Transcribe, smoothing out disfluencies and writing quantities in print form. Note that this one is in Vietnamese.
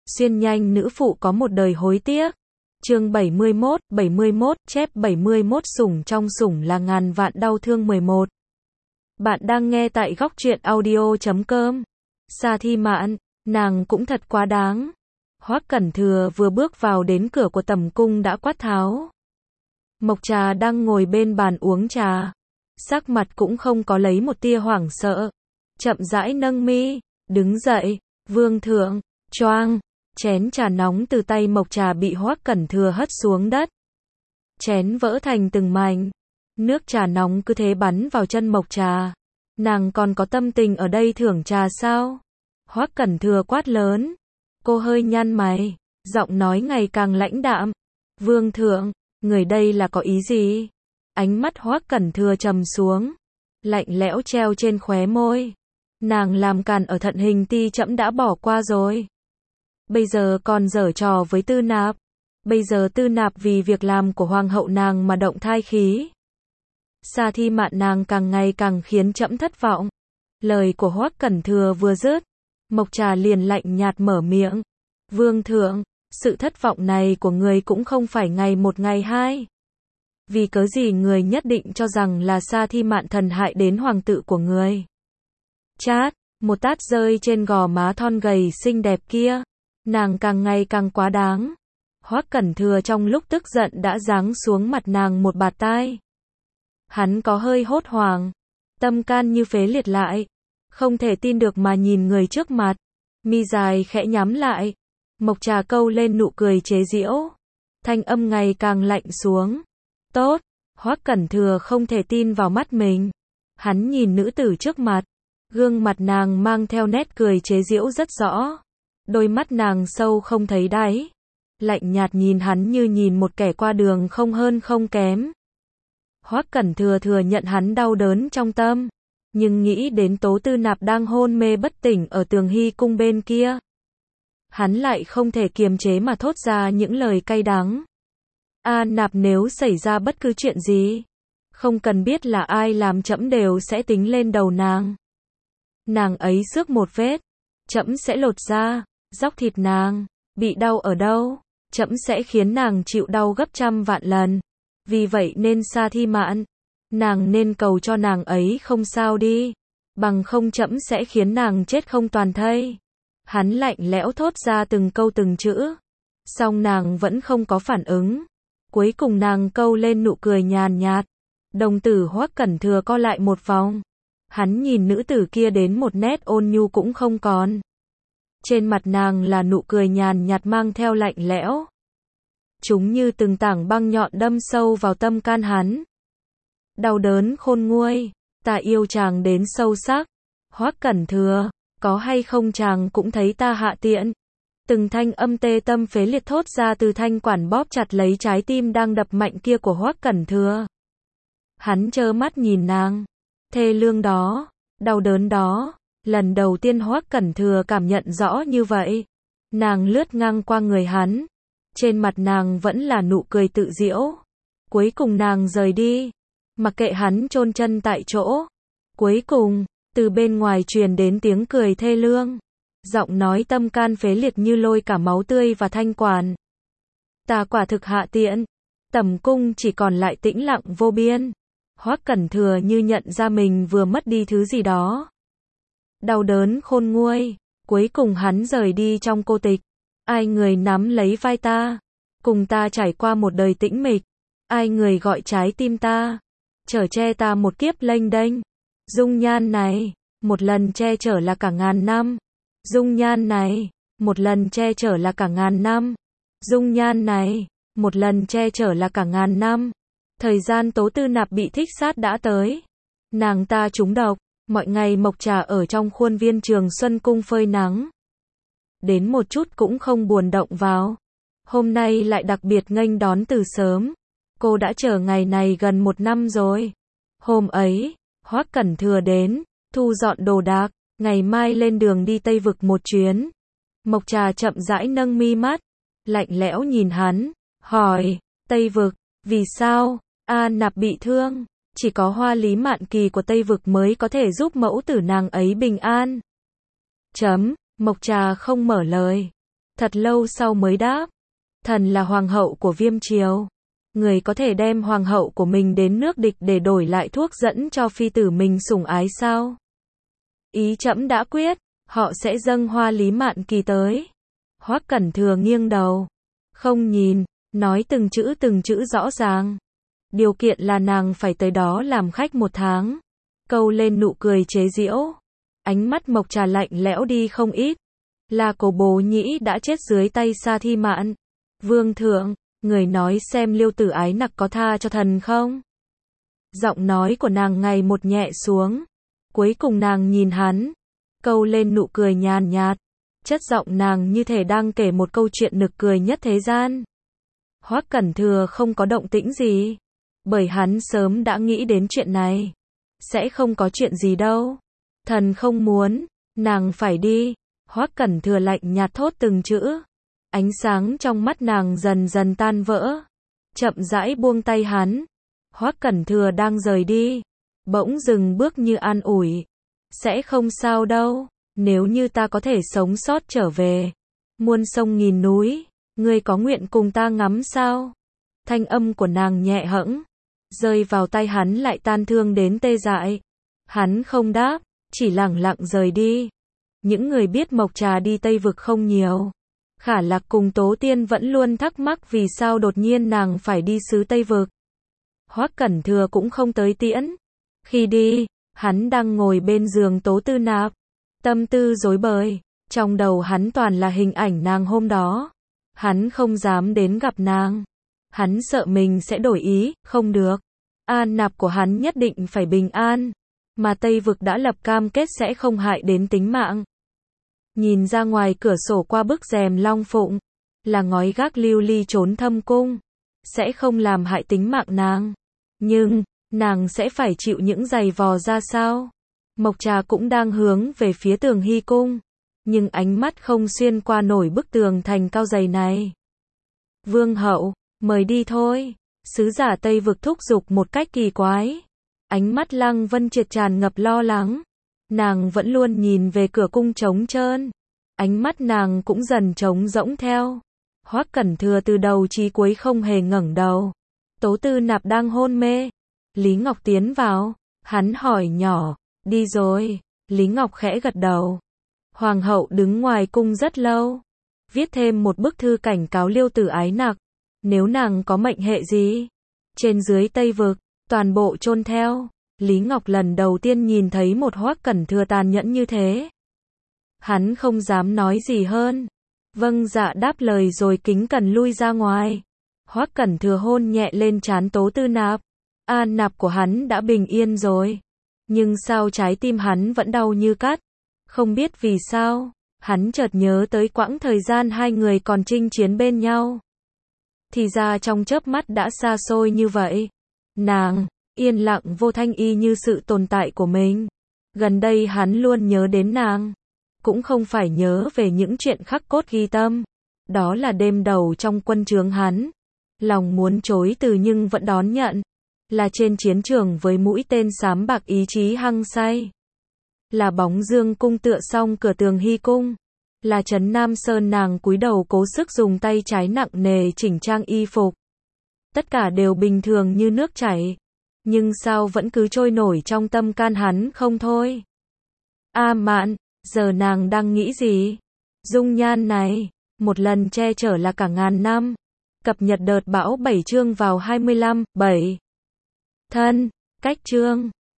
Xuyên nhanh nữ phụ có một đời hối tiếc. Chương 71, chép 71 sủng trong sủng là ngàn vạn đau thương 11. Bạn đang nghe tại góc truyện audio.com. Sa Thi Mạn, nàng cũng thật quá đáng. Hoắc Cẩn Thừa vừa bước vào đến cửa của tầm cung đã quát tháo. Mộc Trà đang ngồi bên bàn uống trà, sắc mặt cũng không có lấy một tia hoảng sợ, chậm rãi nâng mi, đứng dậy, vương thượng, choang, chén trà nóng từ tay Mộc Trà bị Hoắc Cẩn Thừa hất xuống đất. Chén vỡ thành từng mảnh, nước trà nóng cứ thế bắn vào chân Mộc Trà. Nàng còn có tâm tình ở đây thưởng trà sao? Hoắc Cẩn Thừa quát lớn. Cô hơi nhăn mày, giọng nói ngày càng lãnh đạm. Vương thượng, người đây là có ý gì? Ánh mắt Hoắc Cẩn Thừa trầm xuống, lạnh lẽo treo trên khóe môi. Nàng làm càn ở Thận Hình Ti trẫm đã bỏ qua rồi. Bây giờ còn giở trò với Tư Nạp. Bây giờ Tư Nạp vì việc làm của hoàng hậu nàng mà động thai khí. Sa Thi Mạn nàng càng ngày càng khiến trẫm thất vọng. Lời của Hoắc Cẩn Thừa vừa dứt, Mộc Trà liền lạnh nhạt mở miệng. Vương thượng, sự thất vọng này của người cũng không phải ngày một ngày hai. Vì cớ gì người nhất định cho rằng là Sa Thi Mạn thần hại đến hoàng tự của người? Chát, một tát rơi trên gò má thon gầy xinh đẹp kia. Nàng càng ngày càng quá đáng. Hoắc Cẩn Thừa trong lúc tức giận đã giáng xuống mặt nàng một bạt tai. Hắn có hơi hốt hoảng, tâm can như phế liệt lại, không thể tin được mà nhìn người trước mặt, mi dài khẽ nhắm lại. Mộc Trà câu lên nụ cười chế giễu, thanh âm ngày càng lạnh xuống. Tốt, Hoắc Cẩn Thừa không thể tin vào mắt mình. Hắn nhìn nữ tử trước mặt, gương mặt nàng mang theo nét cười chế giễu rất rõ. Đôi mắt nàng sâu không thấy đáy, lạnh nhạt nhìn hắn như nhìn một kẻ qua đường không hơn không kém. Hoắc Cẩn Thừa thừa nhận hắn đau đớn trong tâm, nhưng nghĩ đến Tố Tư Nạp đang hôn mê bất tỉnh ở Tường Hy cung bên kia, hắn lại không thể kiềm chế mà thốt ra những lời cay đắng. Nạp nếu xảy ra bất cứ chuyện gì, không cần biết là ai làm trẫm đều sẽ tính lên đầu nàng. Nàng ấy xước một vết, trẫm sẽ lột ra, róc thịt nàng, bị đau ở đâu, trẫm sẽ khiến nàng chịu đau gấp trăm vạn lần. Vì vậy nên Sa Thi Mạn, nàng nên cầu cho nàng ấy không sao đi, bằng không trẫm sẽ khiến nàng chết không toàn thây. Hắn lạnh lẽo thốt ra từng câu từng chữ, song nàng vẫn không có phản ứng. Cuối cùng nàng câu lên nụ cười nhàn nhạt. Đồng tử Hoắc Cẩn Thừa co lại một vòng. Hắn nhìn nữ tử kia đến một nét ôn nhu cũng không còn. Trên mặt nàng là nụ cười nhàn nhạt mang theo lạnh lẽo. Chúng như từng tảng băng nhọn đâm sâu vào tâm can hắn. Đau đớn khôn nguôi, ta yêu chàng đến sâu sắc. Hoắc Cẩn Thừa, có hay không chàng cũng thấy ta hạ tiện. Từng thanh âm tê tâm phế liệt thốt ra từ thanh quản bóp chặt lấy trái tim đang đập mạnh kia của Hoắc Cẩn Thừa. Hắn trơ mắt nhìn nàng, thê lương đó, đau đớn đó. Lần đầu tiên Hoắc Cẩn Thừa cảm nhận rõ như vậy. Nàng lướt ngang qua người hắn, trên mặt nàng vẫn là nụ cười tự giễu. Cuối cùng nàng rời đi, mặc kệ hắn chôn chân tại chỗ. Cuối cùng, từ bên ngoài truyền đến tiếng cười thê lương, giọng nói tâm can phế liệt như lôi cả máu tươi và thanh quản. Ta quả thực hạ tiện, tẩm cung chỉ còn lại tĩnh lặng vô biên. Hoắc Cẩn Thừa như nhận ra mình vừa mất đi thứ gì đó. Đau đớn khôn nguôi, cuối cùng hắn rời đi trong cô tịch. Ai người nắm lấy vai ta, cùng ta trải qua một đời tĩnh mịch. Ai người gọi trái tim ta, chở che ta một kiếp lênh đênh. Dung nhan này, một lần che chở là cả ngàn năm. Dung nhan này, một lần che chở là cả ngàn năm. Dung nhan này, một lần che chở là cả ngàn năm. Thời gian Tố Tư Nạp bị thích sát đã tới. Nàng ta trúng độc, mọi ngày Mộc Trà ở trong khuôn viên Trường Xuân cung phơi nắng. Đến một chút cũng không buồn động vào. Hôm nay lại đặc biệt nghênh đón từ sớm. Cô đã chờ ngày này gần một năm rồi. Hôm ấy, Hoắc Cẩn Thừa đến, thu dọn đồ đạc, ngày mai lên đường đi Tây Vực một chuyến. Mộc Trà chậm rãi nâng mi mắt, lạnh lẽo nhìn hắn, hỏi, Tây Vực, vì sao? Nạp bị thương, chỉ có Hoa Lý Mạn Kỳ của Tây Vực mới có thể giúp mẫu tử nàng ấy bình an. Mộc Trà không mở lời. Thật lâu sau mới đáp. Thần là hoàng hậu của Viêm Triều. Người có thể đem hoàng hậu của mình đến nước địch để đổi lại thuốc dẫn cho phi tử mình sủng ái sao? Ý trẫm đã quyết, họ sẽ dâng hoa Lý Mạn Kỳ tới. Hoắc Cẩn Thừa nghiêng đầu, không nhìn, nói từng chữ rõ ràng. Điều kiện là nàng phải tới đó làm khách 1 tháng. Câu lên nụ cười chế giễu. Ánh mắt Mộc Trà lạnh lẽo đi không ít. Là Cổ Bố Nhĩ đã chết dưới tay Sa Thi Mạn. Vương thượng, người nói xem Liêu Tử Ái Nặc có tha cho thần không? Giọng nói của nàng ngày một nhẹ xuống. Cuối cùng nàng nhìn hắn, câu lên nụ cười nhàn nhạt. Chất giọng nàng như thể đang kể một câu chuyện nực cười nhất thế gian. Hoắc Cẩn Thừa không có động tĩnh gì, bởi hắn sớm đã nghĩ đến chuyện này. Sẽ không có chuyện gì đâu. Thần không muốn, nàng phải đi. Hoắc Cẩn Thừa lạnh nhạt thốt từng chữ. Ánh sáng trong mắt nàng dần dần tan vỡ. Chậm rãi buông tay hắn. Hoắc Cẩn Thừa đang rời đi, bỗng dừng bước như an ủi. Sẽ không sao đâu, nếu như ta có thể sống sót trở về. Muôn sông nghìn núi, ngươi có nguyện cùng ta ngắm sao? Thanh âm của nàng nhẹ hẫng, rơi vào tay hắn lại tan thương đến tê dại. Hắn không đáp, chỉ lẳng lặng rời đi. Những người biết Mộc Trà đi Tây Vực không nhiều. Khả Lạc cùng Tố Tiên vẫn luôn thắc mắc vì sao đột nhiên nàng phải đi xứ Tây Vực. Hoắc Cẩn Thừa cũng không tới tiễn. Khi đi, hắn đang ngồi bên giường Tố Tư Nạp, tâm tư rối bời, trong đầu hắn toàn là hình ảnh nàng hôm đó. Hắn không dám đến gặp nàng. Hắn sợ mình sẽ đổi ý, không được. An Nạp của hắn nhất định phải bình an, mà Tây Vực đã lập cam kết sẽ không hại đến tính mạng. Nhìn ra ngoài cửa sổ qua bức rèm long phụng, là ngói gác lưu ly trốn thâm cung, sẽ không làm hại tính mạng nàng. Nhưng, nàng sẽ phải chịu những giày vò ra sao? Mộc Trà cũng đang hướng về phía Tường Hy cung, nhưng ánh mắt không xuyên qua nổi bức tường thành cao dày này. Vương hậu, mời đi thôi. Sứ giả Tây Vực thúc giục một cách kỳ quái. Ánh mắt Lăng Vân Triệt tràn ngập lo lắng. Nàng vẫn luôn nhìn về cửa cung trống trơn. Ánh mắt nàng cũng dần trống rỗng theo. Hoắc Cẩn Thừa từ đầu chí cuối không hề ngẩng đầu. Tố Tư Nạp đang hôn mê. Lý Ngọc tiến vào. Hắn hỏi nhỏ, đi rồi. Lý Ngọc khẽ gật đầu. Hoàng hậu đứng ngoài cung rất lâu. Viết thêm một bức thư cảnh cáo Liêu Tử Ái Nặc. Nếu nàng có mệnh hệ gì, trên dưới Tây Vực, toàn bộ chôn theo. Lý Ngọc lần đầu tiên nhìn thấy một Hoắc Cẩn Thừa tàn nhẫn như thế. Hắn không dám nói gì hơn. Vâng dạ đáp lời rồi kính cẩn lui ra ngoài. Hoắc Cẩn Thừa hôn nhẹ lên trán Tố Tư Nạp. An Nạp của hắn đã bình yên rồi. Nhưng sao trái tim hắn vẫn đau như cắt. Không biết vì sao, hắn chợt nhớ tới quãng thời gian hai người còn chinh chiến bên nhau. Thì ra trong chớp mắt đã xa xôi như vậy. Nàng, yên lặng vô thanh y như sự tồn tại của mình. Gần đây hắn luôn nhớ đến nàng. Cũng không phải nhớ về những chuyện khắc cốt ghi tâm. Đó là đêm đầu trong quân trướng hắn. Lòng muốn chối từ nhưng vẫn đón nhận. Là trên chiến trường với mũi tên xám bạc ý chí hăng say. Là bóng dương cung tựa song cửa Tường Hy cung. Là Trấn Nam Sơn nàng cúi đầu cố sức dùng tay trái nặng nề chỉnh trang y phục. Tất cả đều bình thường như nước chảy. Nhưng sao vẫn cứ trôi nổi trong tâm can hắn không thôi. A Mạn, giờ nàng đang nghĩ gì? Dung nhan này, một lần che chở là cả ngàn năm. Cập nhật đợt bão 7 chương vào 25/7. Thân, cách chương.